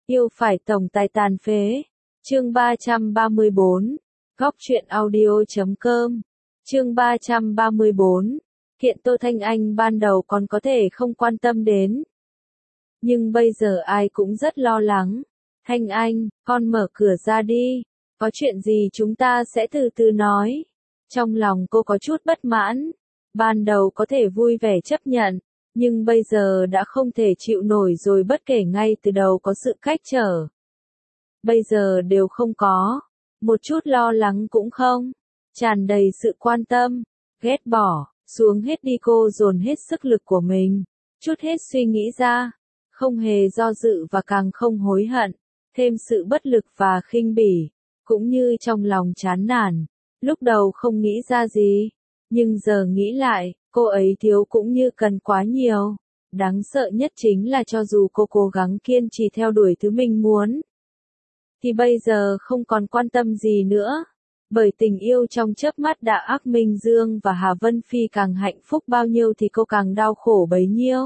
Yêu phải tổng tài tàn phế. Chương 334. Góc truyện audio.com. Chương 334. Hiện Tô Thanh Anh ban đầu còn có thể không quan tâm đến. Nhưng bây giờ ai cũng rất lo lắng. Thanh Anh, con mở cửa ra đi. Có chuyện gì chúng ta sẽ từ từ nói. Trong lòng cô có chút bất mãn. Ban đầu có thể vui vẻ chấp nhận. Nhưng bây giờ đã không thể chịu nổi rồi, bất kể ngay từ đầu có sự cách trở. Bây giờ đều không có. Một chút lo lắng cũng không. Tràn đầy sự quan tâm. Ghét bỏ. Xuống hết đi, cô dồn hết sức lực của mình. Chút hết suy nghĩ ra. Không hề do dự và càng không hối hận. Thêm sự bất lực và khinh bỉ. Cũng như trong lòng chán nản. Lúc đầu không nghĩ ra gì. Nhưng giờ nghĩ lại, cô ấy thiếu cũng như cần quá nhiều. Đáng sợ nhất chính là cho dù cô cố gắng kiên trì theo đuổi thứ mình muốn, thì bây giờ không còn quan tâm gì nữa. Bởi tình yêu trong chớp mắt đã ác, Minh Dương và Hà Vân Phi càng hạnh phúc bao nhiêu thì cô càng đau khổ bấy nhiêu.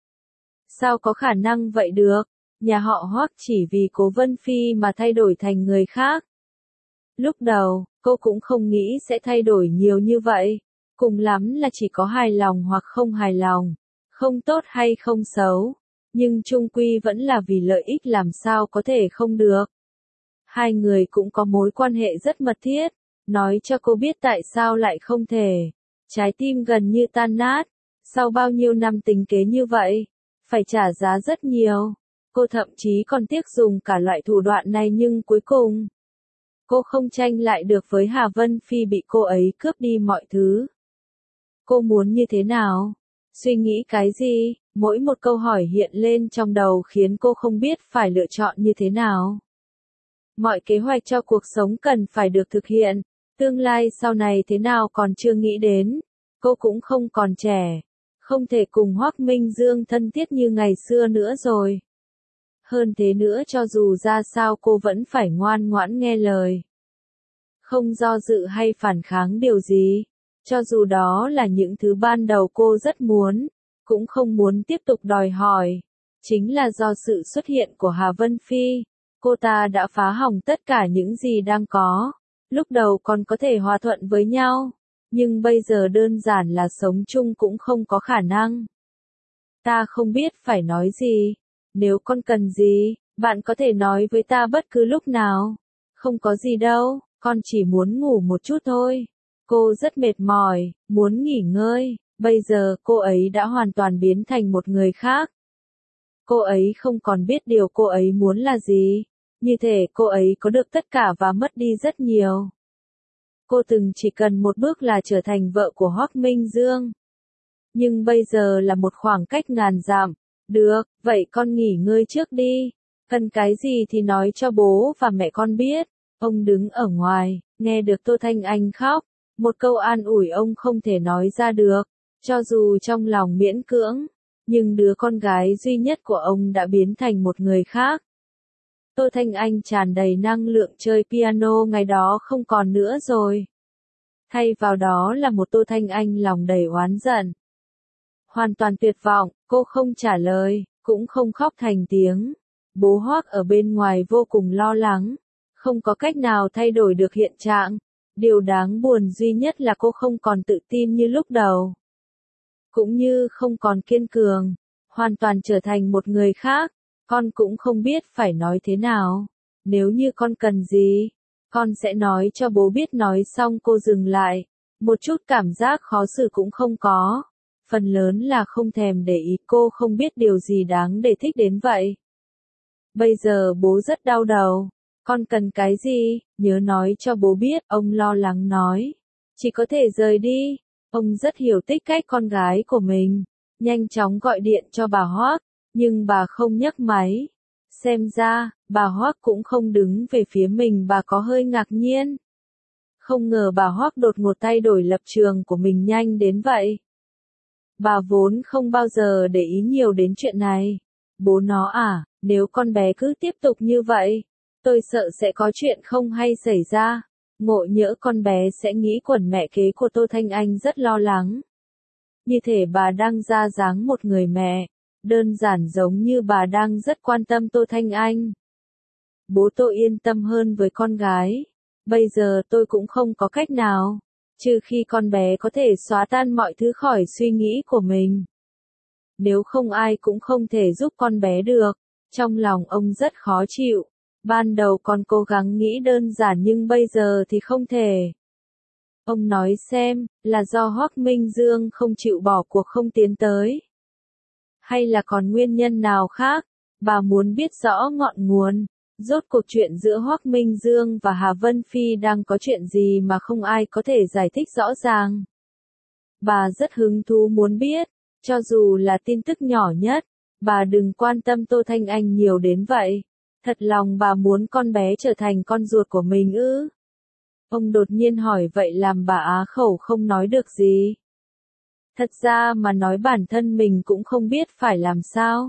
Sao có khả năng vậy được? Nhà họ Hoắc chỉ vì cố Vân Phi mà thay đổi thành người khác. Lúc đầu, cô cũng không nghĩ sẽ thay đổi nhiều như vậy. Cùng lắm là chỉ có hài lòng hoặc không hài lòng. Không tốt hay không xấu. Nhưng chung quy vẫn là vì lợi ích, làm sao có thể không được. Hai người cũng có mối quan hệ rất mật thiết. Nói cho cô biết tại sao lại không thể. Trái tim gần như tan nát. Sau bao nhiêu năm tính kế như vậy. Phải trả giá rất nhiều. Cô thậm chí còn tiếc dùng cả loại thủ đoạn này, nhưng cuối cùng cô không tranh lại được với Hà Vân Phi, bị cô ấy cướp đi mọi thứ. Cô muốn như thế nào? Suy nghĩ cái gì? Mỗi một câu hỏi hiện lên trong đầu khiến cô không biết phải lựa chọn như thế nào. Mọi kế hoạch cho cuộc sống cần phải được thực hiện. Tương lai sau này thế nào còn chưa nghĩ đến. Cô cũng không còn trẻ. Không thể cùng Hoắc Minh Dương thân thiết như ngày xưa nữa rồi. Hơn thế nữa, cho dù ra sao cô vẫn phải ngoan ngoãn nghe lời. Không do dự hay phản kháng điều gì. Cho dù đó là những thứ ban đầu cô rất muốn, cũng không muốn tiếp tục đòi hỏi. Chính là do sự xuất hiện của Hà Vân Phi, cô ta đã phá hỏng tất cả những gì đang có. Lúc đầu còn có thể hòa thuận với nhau, nhưng bây giờ đơn giản là sống chung cũng không có khả năng. Ta không biết phải nói gì. Nếu con cần gì, bạn có thể nói với ta bất cứ lúc nào. Không có gì đâu, con chỉ muốn ngủ một chút thôi. Cô rất mệt mỏi, muốn nghỉ ngơi. Bây giờ cô ấy đã hoàn toàn biến thành một người khác. Cô ấy không còn biết điều cô ấy muốn là gì. Như thể cô ấy có được tất cả và mất đi rất nhiều. Cô từng chỉ cần một bước là trở thành vợ của Hoắc Minh Dương. Nhưng bây giờ là một khoảng cách ngàn dặm. Được, vậy con nghỉ ngơi trước đi. Cần cái gì thì nói cho bố và mẹ con biết. Ông đứng ở ngoài, nghe được Tô Thanh Anh khóc. Một câu an ủi ông không thể nói ra được. Cho dù trong lòng miễn cưỡng, nhưng đứa con gái duy nhất của ông đã biến thành một người khác. Tô Thanh Anh tràn đầy năng lượng chơi piano ngày đó không còn nữa rồi. Thay vào đó là một Tô Thanh Anh lòng đầy oán giận. Hoàn toàn tuyệt vọng, cô không trả lời, cũng không khóc thành tiếng. Bố Hoắc ở bên ngoài vô cùng lo lắng. Không có cách nào thay đổi được hiện trạng. Điều đáng buồn duy nhất là cô không còn tự tin như lúc đầu. Cũng như không còn kiên cường. Hoàn toàn trở thành một người khác. Con cũng không biết phải nói thế nào. Nếu như con cần gì, con sẽ nói cho bố biết. Nói xong cô dừng lại. Một chút cảm giác khó xử cũng không có. Phần lớn là không thèm để ý, cô không biết điều gì đáng để thích đến vậy. Bây giờ bố rất đau đầu. Con cần cái gì, nhớ nói cho bố biết, ông lo lắng nói. Chỉ có thể rời đi. Ông rất hiểu tích cách con gái của mình. Nhanh chóng gọi điện cho bà Hoắc, nhưng bà không nhấc máy. Xem ra, bà Hoắc cũng không đứng về phía mình, bà có hơi ngạc nhiên. Không ngờ bà Hoắc đột ngột thay đổi lập trường của mình nhanh đến vậy. Bà vốn không bao giờ để ý nhiều đến chuyện này. Bố nó à, nếu con bé cứ tiếp tục như vậy, tôi sợ sẽ có chuyện không hay xảy ra. Ngộ nhỡ con bé sẽ nghĩ quẩn mẹ kế của Tô Thanh Anh rất lo lắng. Như thể bà đang ra dáng một người mẹ. Đơn giản giống như bà đang rất quan tâm Tô Thanh Anh. bố tôi yên tâm hơn với con gái. Bây giờ tôi cũng không có cách nào, trừ khi con bé có thể xóa tan mọi thứ khỏi suy nghĩ của mình. Nếu không ai cũng không thể giúp con bé được. Trong lòng ông rất khó chịu. Ban đầu còn cố gắng nghĩ đơn giản nhưng bây giờ thì không thể. Ông nói xem, là do Hoắc Minh Dương không chịu bỏ cuộc không tiến tới? Hay là còn nguyên nhân nào khác? Bà muốn biết rõ ngọn nguồn. Rốt cuộc chuyện giữa Hoắc Minh Dương và Hà Vân Phi đang có chuyện gì mà không ai có thể giải thích rõ ràng. Bà rất hứng thú muốn biết, cho dù là tin tức nhỏ nhất, bà đừng quan tâm Tô Thanh Anh nhiều đến vậy. Thật lòng bà muốn con bé trở thành con ruột của mình ư? Ông đột nhiên hỏi vậy làm bà á khẩu không nói được gì. Thật ra mà nói bản thân mình cũng không biết phải làm sao.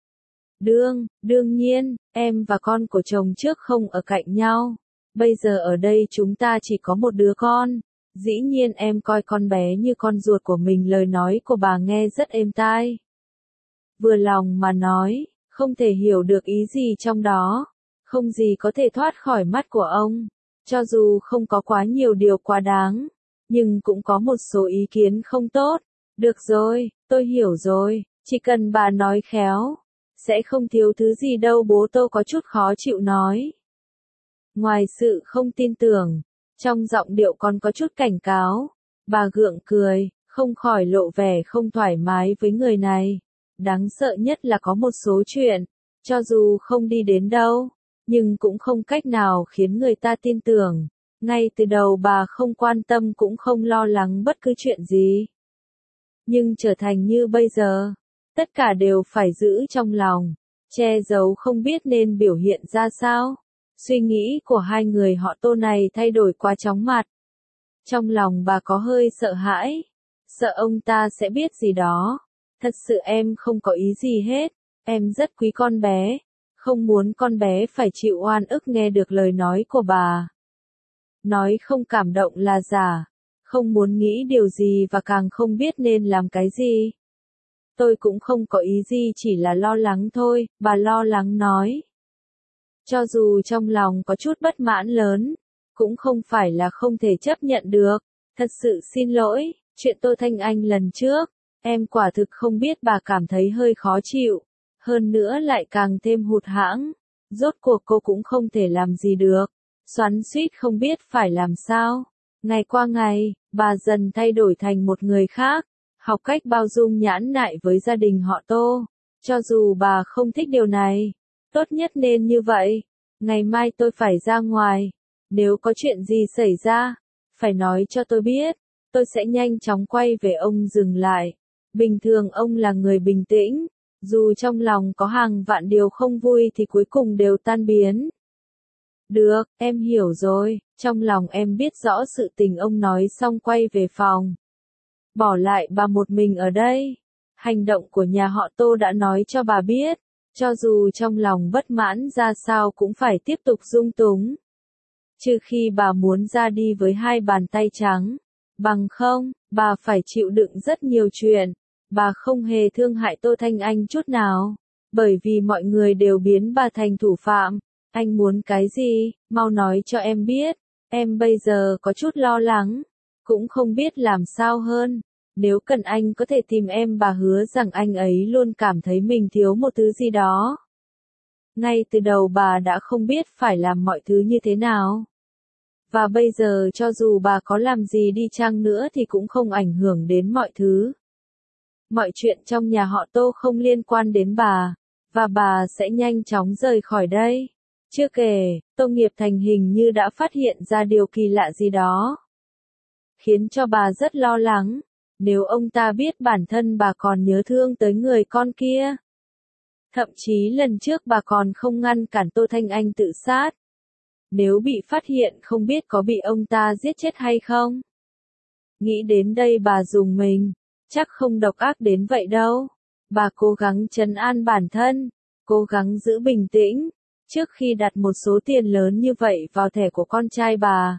Đương nhiên, em và con của chồng trước không ở cạnh nhau. Bây giờ ở đây chúng ta chỉ có một đứa con. Dĩ nhiên em coi con bé như con ruột của mình, lời nói của bà nghe rất êm tai. Vừa lòng mà nói, không thể hiểu được ý gì trong đó. Không gì có thể thoát khỏi mắt của ông. Cho dù không có quá nhiều điều quá đáng, nhưng cũng có một số ý kiến không tốt. Được rồi, tôi hiểu rồi, chỉ cần bà nói khéo, sẽ không thiếu thứ gì đâu. Bố tôi có chút khó chịu nói. Ngoài sự không tin tưởng, trong giọng điệu còn có chút cảnh cáo. Bà gượng cười, không khỏi lộ vẻ không thoải mái với người này. Đáng sợ nhất là có một số chuyện, cho dù không đi đến đâu, nhưng cũng không cách nào khiến người ta tin tưởng. Ngay từ đầu bà không quan tâm cũng không lo lắng bất cứ chuyện gì. Nhưng trở thành như bây giờ, tất cả đều phải giữ trong lòng, che giấu không biết nên biểu hiện ra sao. Suy nghĩ của hai người họ Tô này thay đổi quá chóng mặt. Trong lòng bà có hơi sợ hãi, sợ ông ta sẽ biết gì đó. Thật sự em không có ý gì hết, em rất quý con bé, không muốn con bé phải chịu oan ức. Nghe được lời nói của bà, nói không cảm động là giả, không muốn nghĩ điều gì và càng không biết nên làm cái gì. Tôi cũng không có ý gì, chỉ là lo lắng thôi, bà lo lắng nói. Cho dù trong lòng có chút bất mãn lớn, cũng không phải là không thể chấp nhận được. Thật sự xin lỗi, chuyện Tô Thanh Anh lần trước, em quả thực không biết. Bà cảm thấy hơi khó chịu, hơn nữa lại càng thêm hụt hẫng. Rốt cuộc cô cũng không thể làm gì được, xoắn xuýt không biết phải làm sao. Ngày qua ngày, bà dần thay đổi thành một người khác, học cách bao dung nhẫn nại với gia đình họ Tô. Cho dù bà không thích điều này, tốt nhất nên như vậy. Ngày mai tôi phải ra ngoài, nếu có chuyện gì xảy ra, phải nói cho tôi biết, tôi sẽ nhanh chóng quay về. Ông dừng lại. Bình thường ông là người bình tĩnh, dù trong lòng có hàng vạn điều không vui thì cuối cùng đều tan biến. Được, em hiểu rồi, trong lòng em biết rõ sự tình. Ông nói xong quay về phòng, bỏ lại bà một mình ở đây. Hành động của nhà họ Tô đã nói cho bà biết, cho dù trong lòng bất mãn ra sao cũng phải tiếp tục dung túng. Trừ khi bà muốn ra đi với hai bàn tay trắng, bằng không, bà phải chịu đựng rất nhiều chuyện. Bà không hề thương hại Tô Thanh Anh chút nào, bởi vì mọi người đều biến bà thành thủ phạm. Anh muốn cái gì, mau nói cho em biết, em bây giờ có chút lo lắng, cũng không biết làm sao hơn. Nếu cần anh có thể tìm em. Bà hứa rằng anh ấy luôn cảm thấy mình thiếu một thứ gì đó. Ngay từ đầu bà đã không biết phải làm mọi thứ như thế nào. Và bây giờ cho dù bà có làm gì đi chăng nữa thì cũng không ảnh hưởng đến mọi thứ. Mọi chuyện trong nhà họ Tô không liên quan đến bà, và bà sẽ nhanh chóng rời khỏi đây. Chưa kể, Tô Nghiệp Thành hình như đã phát hiện ra điều kỳ lạ gì đó, khiến cho bà rất lo lắng. Nếu ông ta biết bản thân bà còn nhớ thương tới người con kia. Thậm chí lần trước bà còn không ngăn cản Tô Thanh Anh tự sát. Nếu bị phát hiện không biết có bị ông ta giết chết hay không. Nghĩ đến đây bà rùng mình, chắc không độc ác đến vậy đâu. Bà cố gắng trấn an bản thân, cố gắng giữ bình tĩnh, trước khi đặt một số tiền lớn như vậy vào thẻ của con trai bà.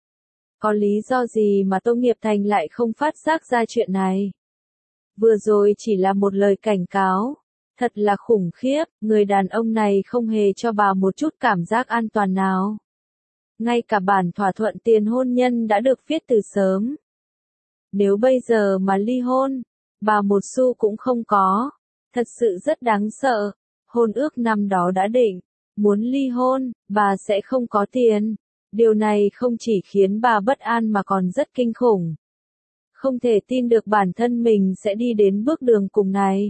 Có lý do gì mà Tô Nghiệp Thành lại không phát giác ra chuyện này? Vừa rồi chỉ là một lời cảnh cáo, Thật là khủng khiếp, người đàn ông này không hề cho bà một chút cảm giác an toàn nào. Ngay cả bản thỏa thuận tiền hôn nhân đã được viết từ sớm. Nếu bây giờ mà ly hôn, bà một xu cũng không có. Thật sự rất đáng sợ. Hôn ước năm đó đã định, muốn ly hôn, bà sẽ không có tiền. Điều này không chỉ khiến bà bất an mà còn rất kinh khủng. Không thể tin được bản thân mình sẽ đi đến bước đường cùng này.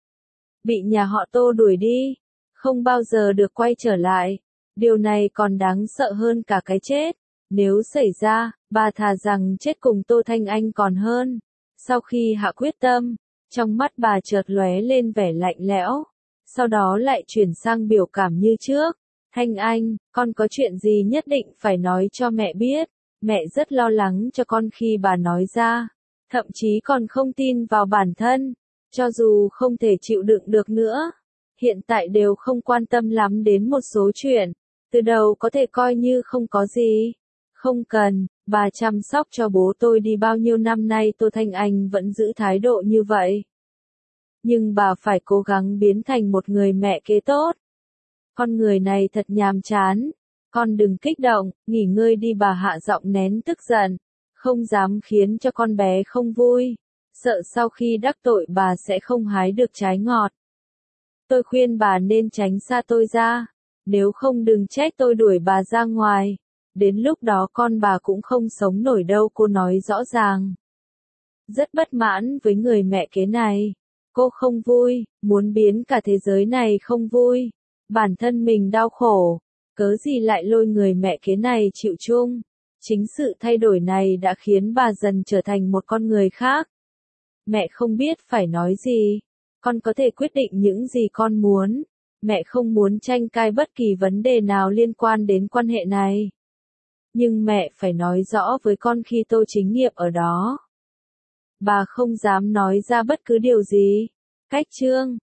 Bị nhà họ Tô đuổi đi, không bao giờ được quay trở lại. Điều này còn đáng sợ hơn cả cái chết. Nếu xảy ra, bà thà rằng chết cùng Tô Thanh Anh còn hơn. Sau khi hạ quyết tâm, trong mắt bà chợt lóe lên vẻ lạnh lẽo. Sau đó lại chuyển sang biểu cảm như trước. Thanh Anh, con có chuyện gì nhất định phải nói cho mẹ biết. Mẹ rất lo lắng cho con khi bà nói ra. Thậm chí còn không tin vào bản thân. Cho dù không thể chịu đựng được nữa. Hiện tại đều không quan tâm lắm đến một số chuyện. Từ đầu có thể coi như không có gì. Không cần, bà chăm sóc cho bố tôi đi bao nhiêu năm nay Tô Thanh Anh vẫn giữ thái độ như vậy. Nhưng bà phải cố gắng biến thành một người mẹ kế tốt. Con người này thật nhàm chán. Con đừng kích động, nghỉ ngơi đi bà hạ giọng nén tức giận. Không dám khiến cho con bé không vui. Sợ sau khi đắc tội bà sẽ không hái được trái ngọt. Tôi khuyên bà nên tránh xa tôi ra. Nếu không đừng trách tôi đuổi bà ra ngoài. Đến lúc đó con bà cũng không sống nổi đâu cô nói rõ ràng. Rất bất mãn với người mẹ kế này. Cô không vui, muốn biến cả thế giới này không vui. Bản thân mình đau khổ. Cớ gì lại lôi người mẹ kế này chịu chung. Chính sự thay đổi này đã khiến bà dần trở thành một con người khác. Mẹ không biết phải nói gì. Con có thể quyết định những gì con muốn. Mẹ không muốn tranh cãi bất kỳ vấn đề nào liên quan đến quan hệ này. Nhưng mẹ phải nói rõ với con khi Tô Chính Nghiệp ở đó. Bà không dám nói ra bất cứ điều gì. Cách chương